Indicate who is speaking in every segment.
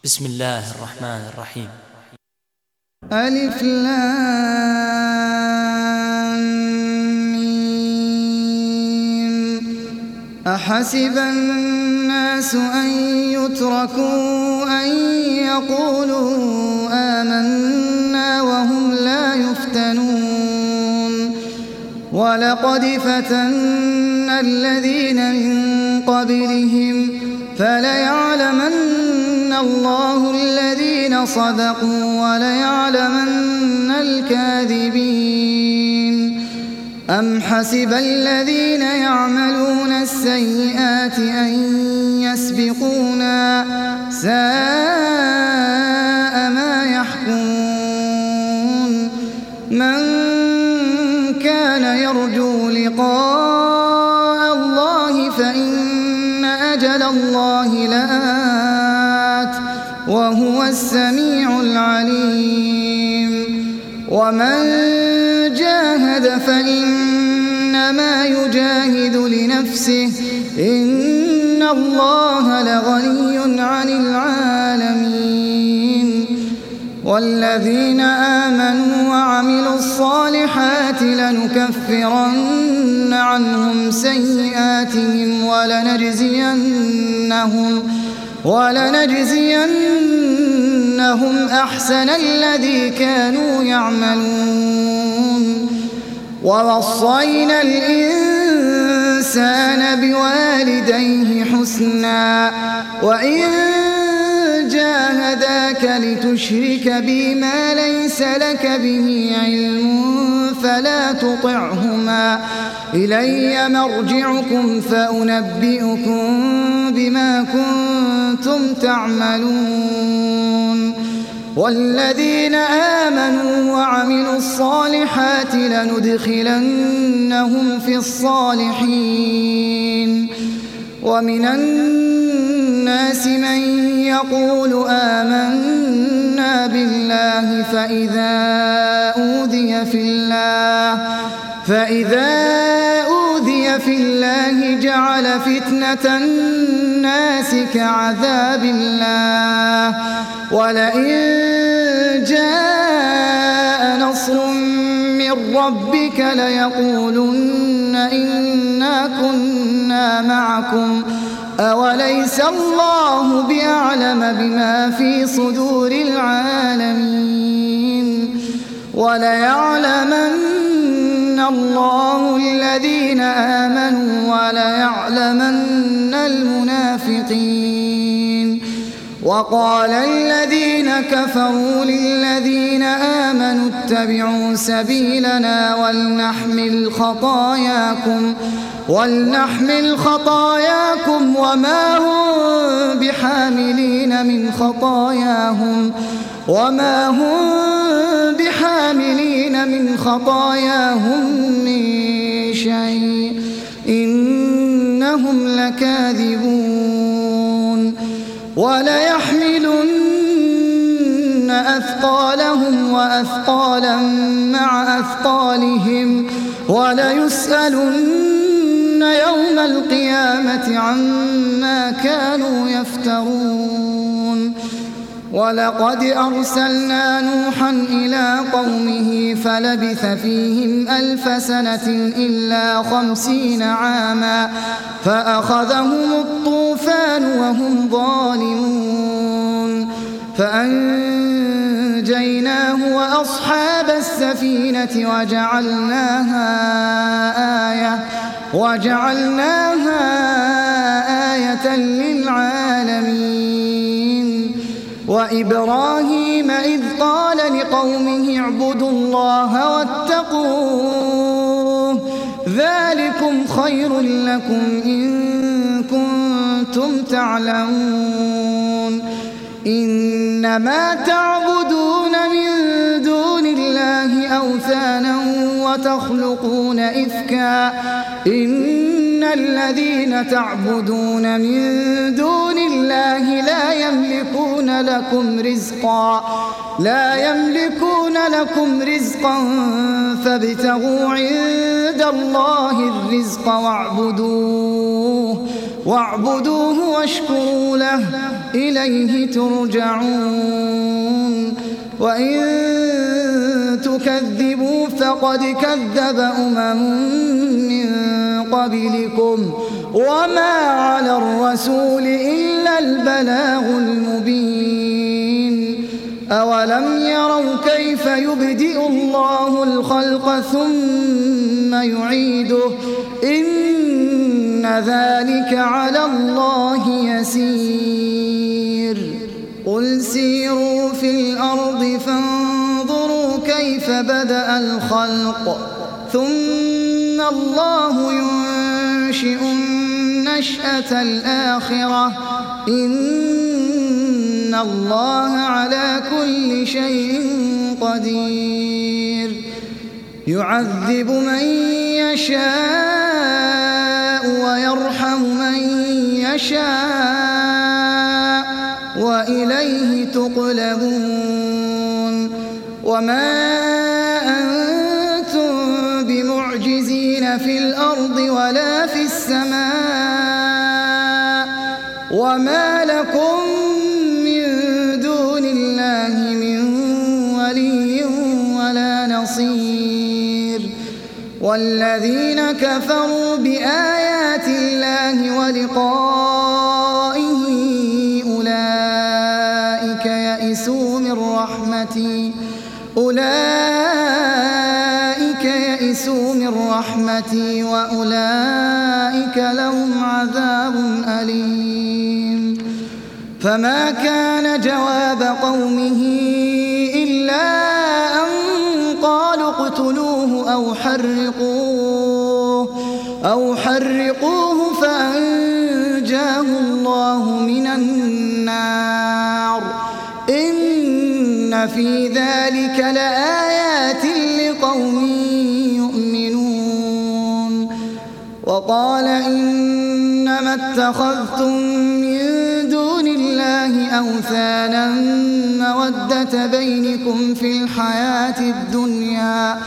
Speaker 1: بسم الله الرحمن الرحيم.
Speaker 2: ألف لام ميم. أحسب الناس أن يتركوا أن يقولوا آمنا وهم لا يفتنون ولقد فتنا الذين من قبلهم فليعلمن الله الذين صدقوا وليعلمن الكاذبين. أم حسب الذين يعملون السيئات أن يسبقونا ساء ما يحكمون. من كان يرجو لقاء الله فإن أجل الله لآت وهو السميع العليم. ومن جاهد فإنما يجاهد لنفسه إن الله لغني عن العالمين. والذين آمنوا وعملوا الصالحات لنكفرن عنهم سيئاتهم ولنجزينهم أحسن الذي كانوا يعملون. ووصينا الإنسان بوالديه حسنا وإن جاهداك لتشرك بي ما ليس لك به علم فلا تطعهما إلي مرجعكم فأنبئكم بما كنتم تعملون. والذين آمنوا وعملوا الصالحات لندخلنهم في الصالحين. ومن الناس من يقول آمنا بالله فإذا أوذي في الله جعل فتنة الناس كعذاب الله ولئن جاء نصر من ربك ليقولن إنا كنا معكم أوليس الله بأعلم بما في صدور العالمين. وليعلمن الله الذين آمنوا وليعلمن المنافقين. وقال الذين كفروا للذين آمنوا اتبعوا سبيلنا ولنحمل خطاياكم وما هم بحاملين من خطاياهم من شيء إنهم لكاذبون. وليحملن أثقالهم وأثقالا مع أثقالهم وليسألن يوم القيامة عما كانوا يفترون. ولقد أرسلنا نوحا إلى قومه فلبث فيهم 1000 سنة إلا 50 عاما فأخذهم الطوفان وهم ظالمون فأنجيناه وأصحاب السفينة وجعلناها آية للعالمين. وإبراهيم إذ قال لقومه اعبدوا الله واتقوه ذلكم خير لكم إن كنتم تعلمون. إنما تعبدون من دون الله أوثانا وتخلقون إفكا إن الذين تعبدون من دون الله لا يملكون لكم رزقا فابتغوا عند الله الرزق واعبدوه واشكروا له إليه ترجعون وإن تكذبوا فقد كذب من قبلكم وما على الرسول إلا البلاغ المبين أولم يروا كيف يبدئ الله الخلق ثم يعيده إن ذلك على الله يسير قل سيروا في الأرض فانظروا كيف بدأ الخلق ثم الله ينشئ النشأة الآخرة إن الله على كل شيء قدير يعذب من يشاء ويرحم من يشاء وإليه تقلبون وما أنتم بمعجزين في الأرض ولا في السماء وما لكم من دون الله من ولي ولا نصير والذين كفروا بآيات الله ولقائه أولئك يئسوا من رحمتي وأولئك لهم عذاب أليم فما كان جواب قومه إلا أن قالوا اقتلوه أو حرقوه فأنجاه الله من النار إن في ذلك لآيات لقوم يؤمنون وقال إنما اتخذتم من دون الله أوثانا مودة بينكم في الحياة الدنيا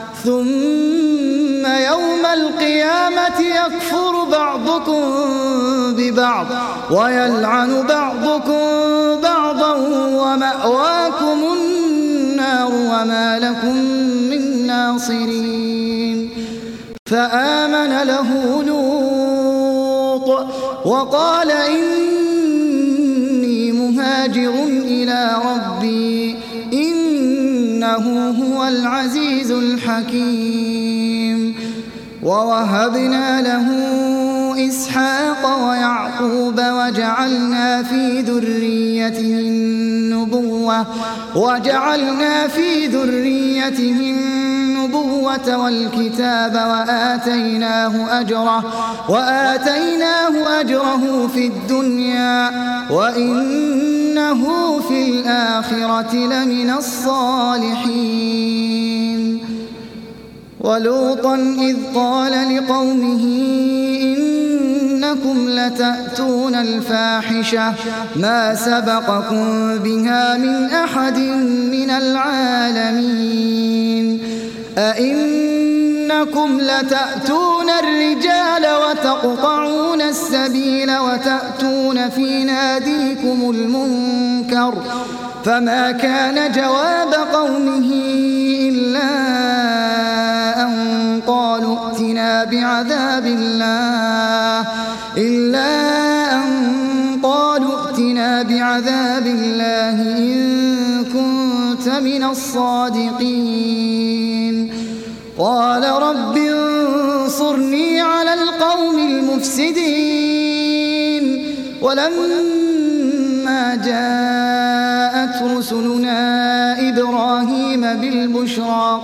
Speaker 2: ثم يوم القيامة يكفر بعضكم ببعض ويلعن بعضكم بعضا ومأواكم النار وما لكم من ناصرين فآمن له لوط وقال إني مهاجر إلى ربي إنه هو العزيز الحكيم ووهبنا له إسحاق ويعقوب وجعلنا في ذريته النبوة والكتاب وآتيناه أجره في الدنيا وإنه في الآخرة لمن الصالحين ولوطا إذ قال لقومه إنكم لتأتون الفاحشة ما سبقكم بها من أحد من العالمين أئنكم لتأتون الرجال وتقطعون السبيل وتأتون في ناديكم المنكر فما كان جواب قومه إلا أن قالوا ائتنا بعذاب الله إن كنت من الصادقين قال رب انصرني على القوم المفسدين ولما جاءت رسلنا إبراهيم بالبشرى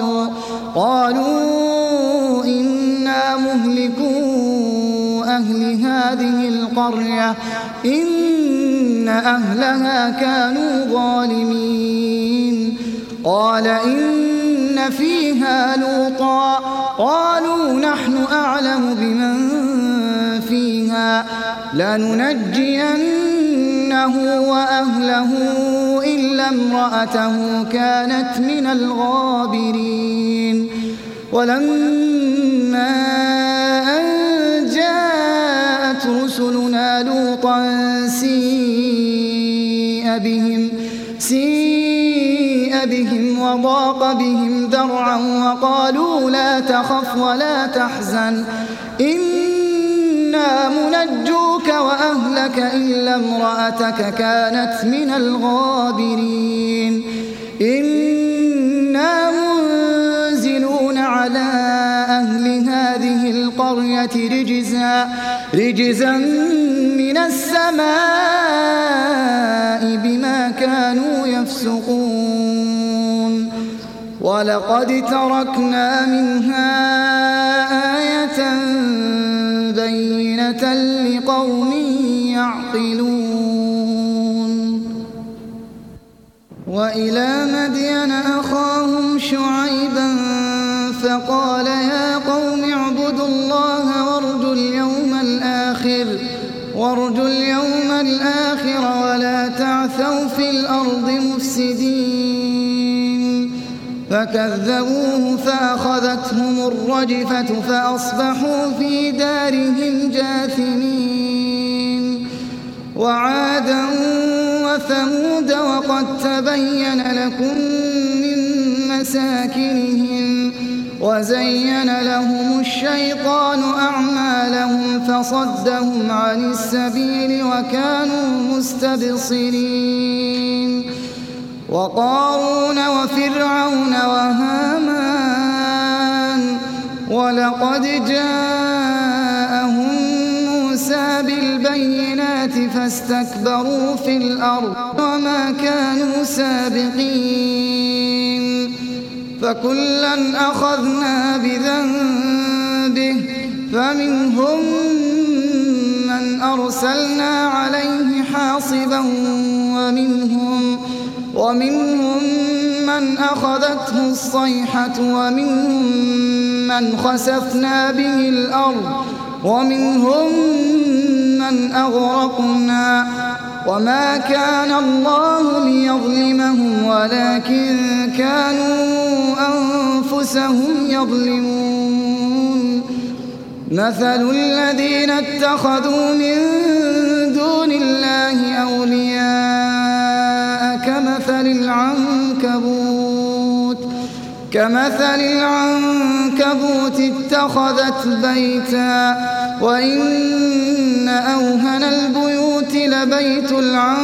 Speaker 2: قالوا إنا مهلكو أهل هذه القرية إن أهلها كانوا ظالمين قال إن فيها لوطا قالوا نحن أعلم بمن فيها لننجينه وأهله إلا امرأته كانت من الغابرين ولما أن جاءت لوطا سيء بهم وضاق بهم ذرعا وقالوا لا تخف ولا تحزن إنا منجوك وأهلك إلا امرأتك كانت من الغابرين إنا منزلون على أهل هذه القرية رجزا من السماء بما كانوا يفسقون ولقد تركنا منها آية بينة لقوم يعقلون وإلى مدين أخاهم شعيبا فقال يا قوم اعبدوا الله وارجوا اليوم الآخر ولا تعثوا في الأرض مفسدين فكذبوه فأخذتهم الرجفة فأصبحوا في دارهم جاثمين وعادا وثمود وقد تبين لكم من مساكنهم وزين لهم الشيطان أعمالهم فصدهم عن السبيل وكانوا مستبصرين وقارون وفرعون وهامان ولقد جاءهم موسى بالبينات فاستكبروا في الأرض وما كانوا سابقين فكلا أخذنا بذنبه فمنهم من أرسلنا عليه حاصبا ومنهم من أخذته الصيحة ومنهم من خسفنا به الأرض ومنهم من أغرقنا وما كان الله ليظلمهم ولكن كانوا أنفسهم يظلمون مثل الذين اتخذوا من دون الله أولياء كمثل العنكبوت اتخذت بيتا وإن أوهن البيوت لبيت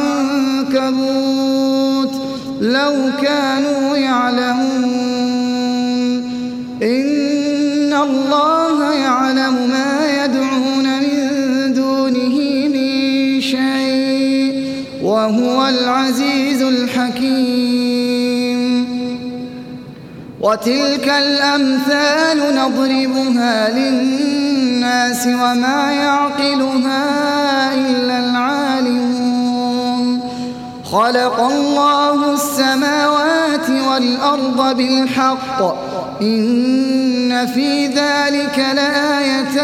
Speaker 2: العنكبوت لو كانوا يعلمون إن الله يعلم ما يدعون من دونه من شيء وهو العزيز الحكيم وتلك الأمثال نضربها للناس وما يعقلها إلا العالمون خلق الله السماوات والأرض بالحق إن في ذلك لآية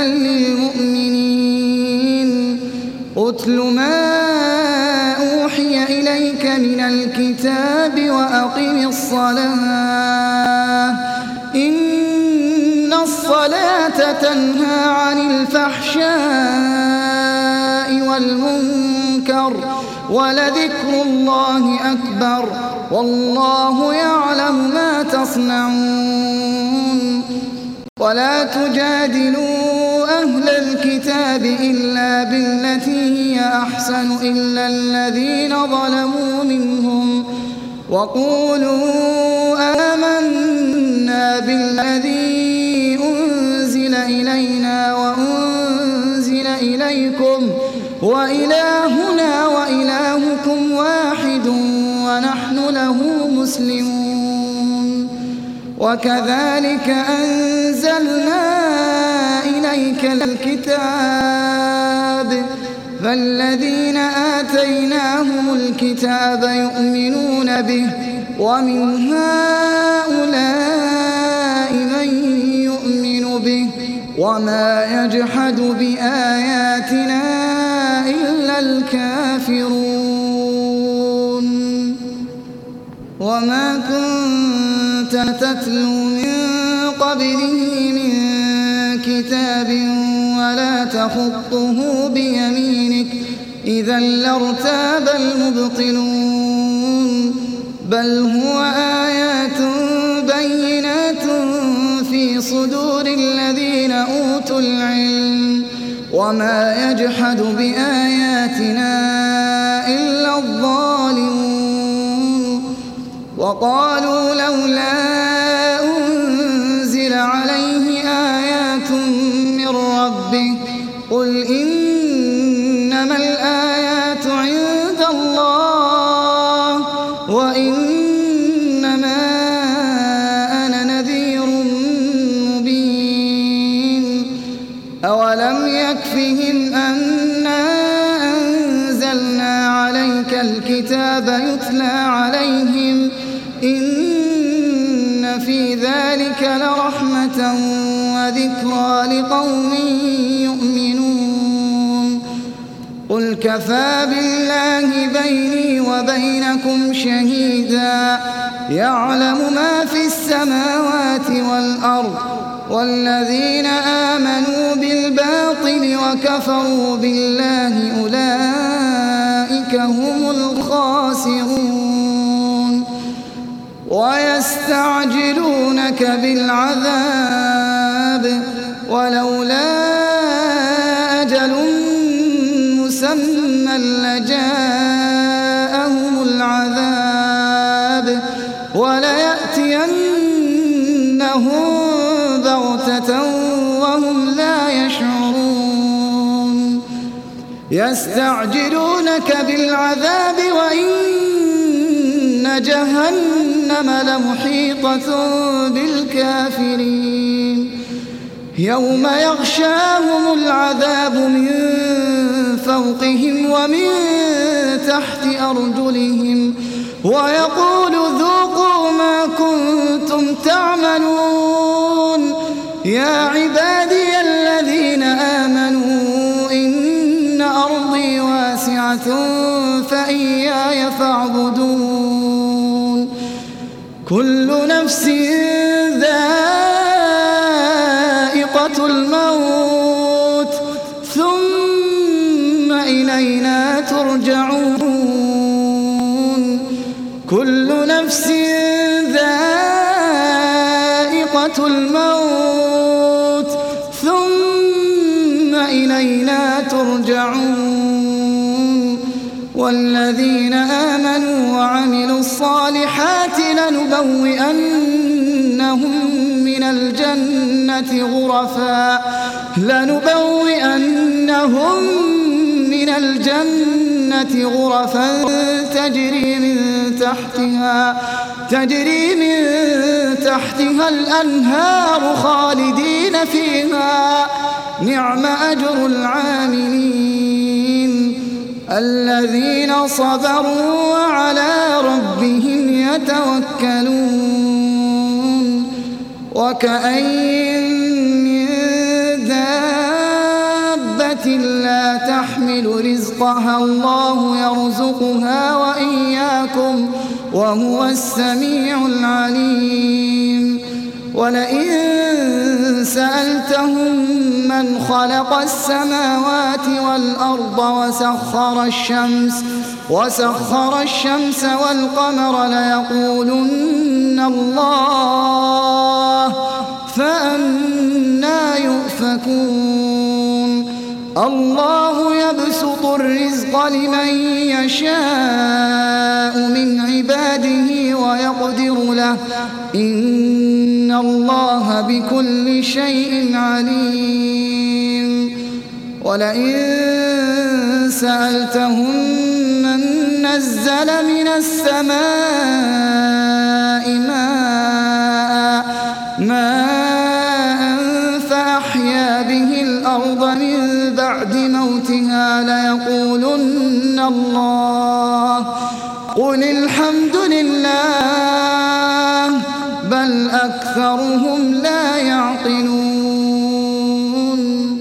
Speaker 2: للمؤمنين أتل ما أوحي إليك من الكتاب وأقم الصلاة إن الصلاة تنهى عن الفحشاء والمنكر ولذكر الله أكبر والله يعلم ما تصنعون ولا تجادلوا أهل الكتاب إلا بالتي هي أحسن إلا الذين ظلموا منهم وقولوا آمنا بالذي أنزل إلينا وأنزل إليكم وإلهنا وإلهكم واحد ونحن له مسلمون وكذلك أنزلنا إليك الكتاب فالذين آتيناهم الكتاب يؤمنون به ومن هؤلاء من يؤمن به وما يجحد بآياتنا إلا الكافرون وما كنت تتلو من قبله من كتاب ولا تخطه بيمينك إذا لارتاب المبطلون بل هو آيات بينات في صدور الذين أوتوا العلم وما يجحد بآياتنا إلا الظالمون وقالوا لولا أنزل عليه آيات من ربه قل إنما الآيات عند الله وإنما أنا نذير مبين أولم يكفهم أنا أنزلنا عليك الكتاب يتلى عليهم إن في ذلك لرحمة وذكرى لقوم يؤمنون قل كفى بالله بيني وبينكم شهيدا يعلم ما في السماوات والأرض والذين آمنوا بالباطل وكفروا بالله أولئك هم الخاسرون ويستعجلونك بالعذاب ولولا أجل مسمى لجاءهم العذاب وليأتينهم بغتة وهم لا يشعرون يستعجلونك بالعذاب وإن جهنم لمحيطة بالكافرين يوم يغشاهم العذاب من فوقهم ومن تحت أرجلهم ويقول ذوقوا ما كنتم تعملون يا عبادي الذين آمنوا إن أرضي واسعة فإياي فاعبدون كل نفس ذائقة الموت ثم إلينا ترجعون كل نفس ذائقة الموت ثم إلينا ترجعون والذين آمنوا وعملوا الصالحات لنبوئنهم من الجنة غرفا تجري من تحتها الأنهار خالدين فيها نعم أجر العاملين الذين صبروا وعلى ربهم يتوكلون وكأين من دابة لا تحمل رزقها الله يرزقها وإياكم وهو السميع العليم ولئن سألتهم من خلق السماوات والأرض وسخر الشمس والقمر ليقولن الله فأنى يؤفكون الله يبسط الرزق لمن يشاء من عباده ويقدر له إن الله بكل شيء عليم ولئن سألتهم من نزل من السماء ماء فأحيا به الأرض من بعد موتها ليقولن الله قل الحمد لله بل أكثرهم لا يعقلون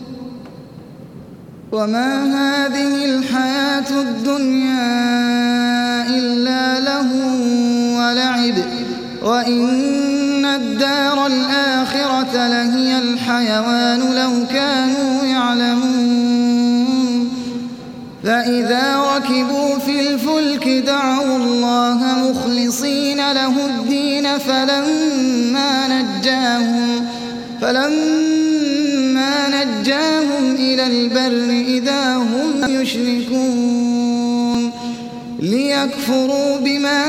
Speaker 2: وما هذه الحياة الدنيا إلا لهو ولعب وإن الدار الآخرة لهي الحيوان لو كانوا يعلمون ركبوا في الفلك دعوا الله مخلصين له الدين فلما نجاهم إلى البر إذا هم يشركون ليكفروا بما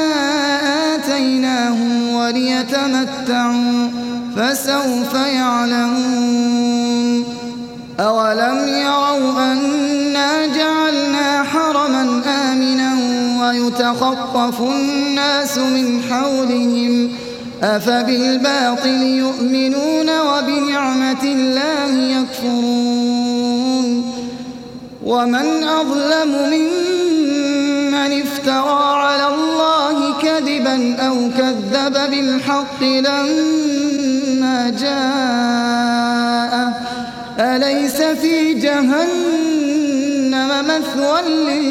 Speaker 2: آتيناهم وليتمتعوا فسوف يعلمون أولم يروا أنا جعلنا حرما آمنا ويتخطف الناس من حولهم أفبالباطل يؤمنون وبنعمة الله يكفرون ومن أظلم ممن افترى على الله كذبا أو كذب بالحق لما جاءه أليس في جهنم مثوى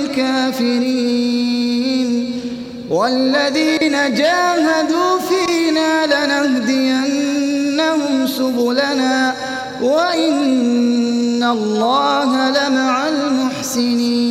Speaker 2: للكافرين والذين جاهدوا فينا لنهدينهم سبلنا وإن الله لمع المحسنين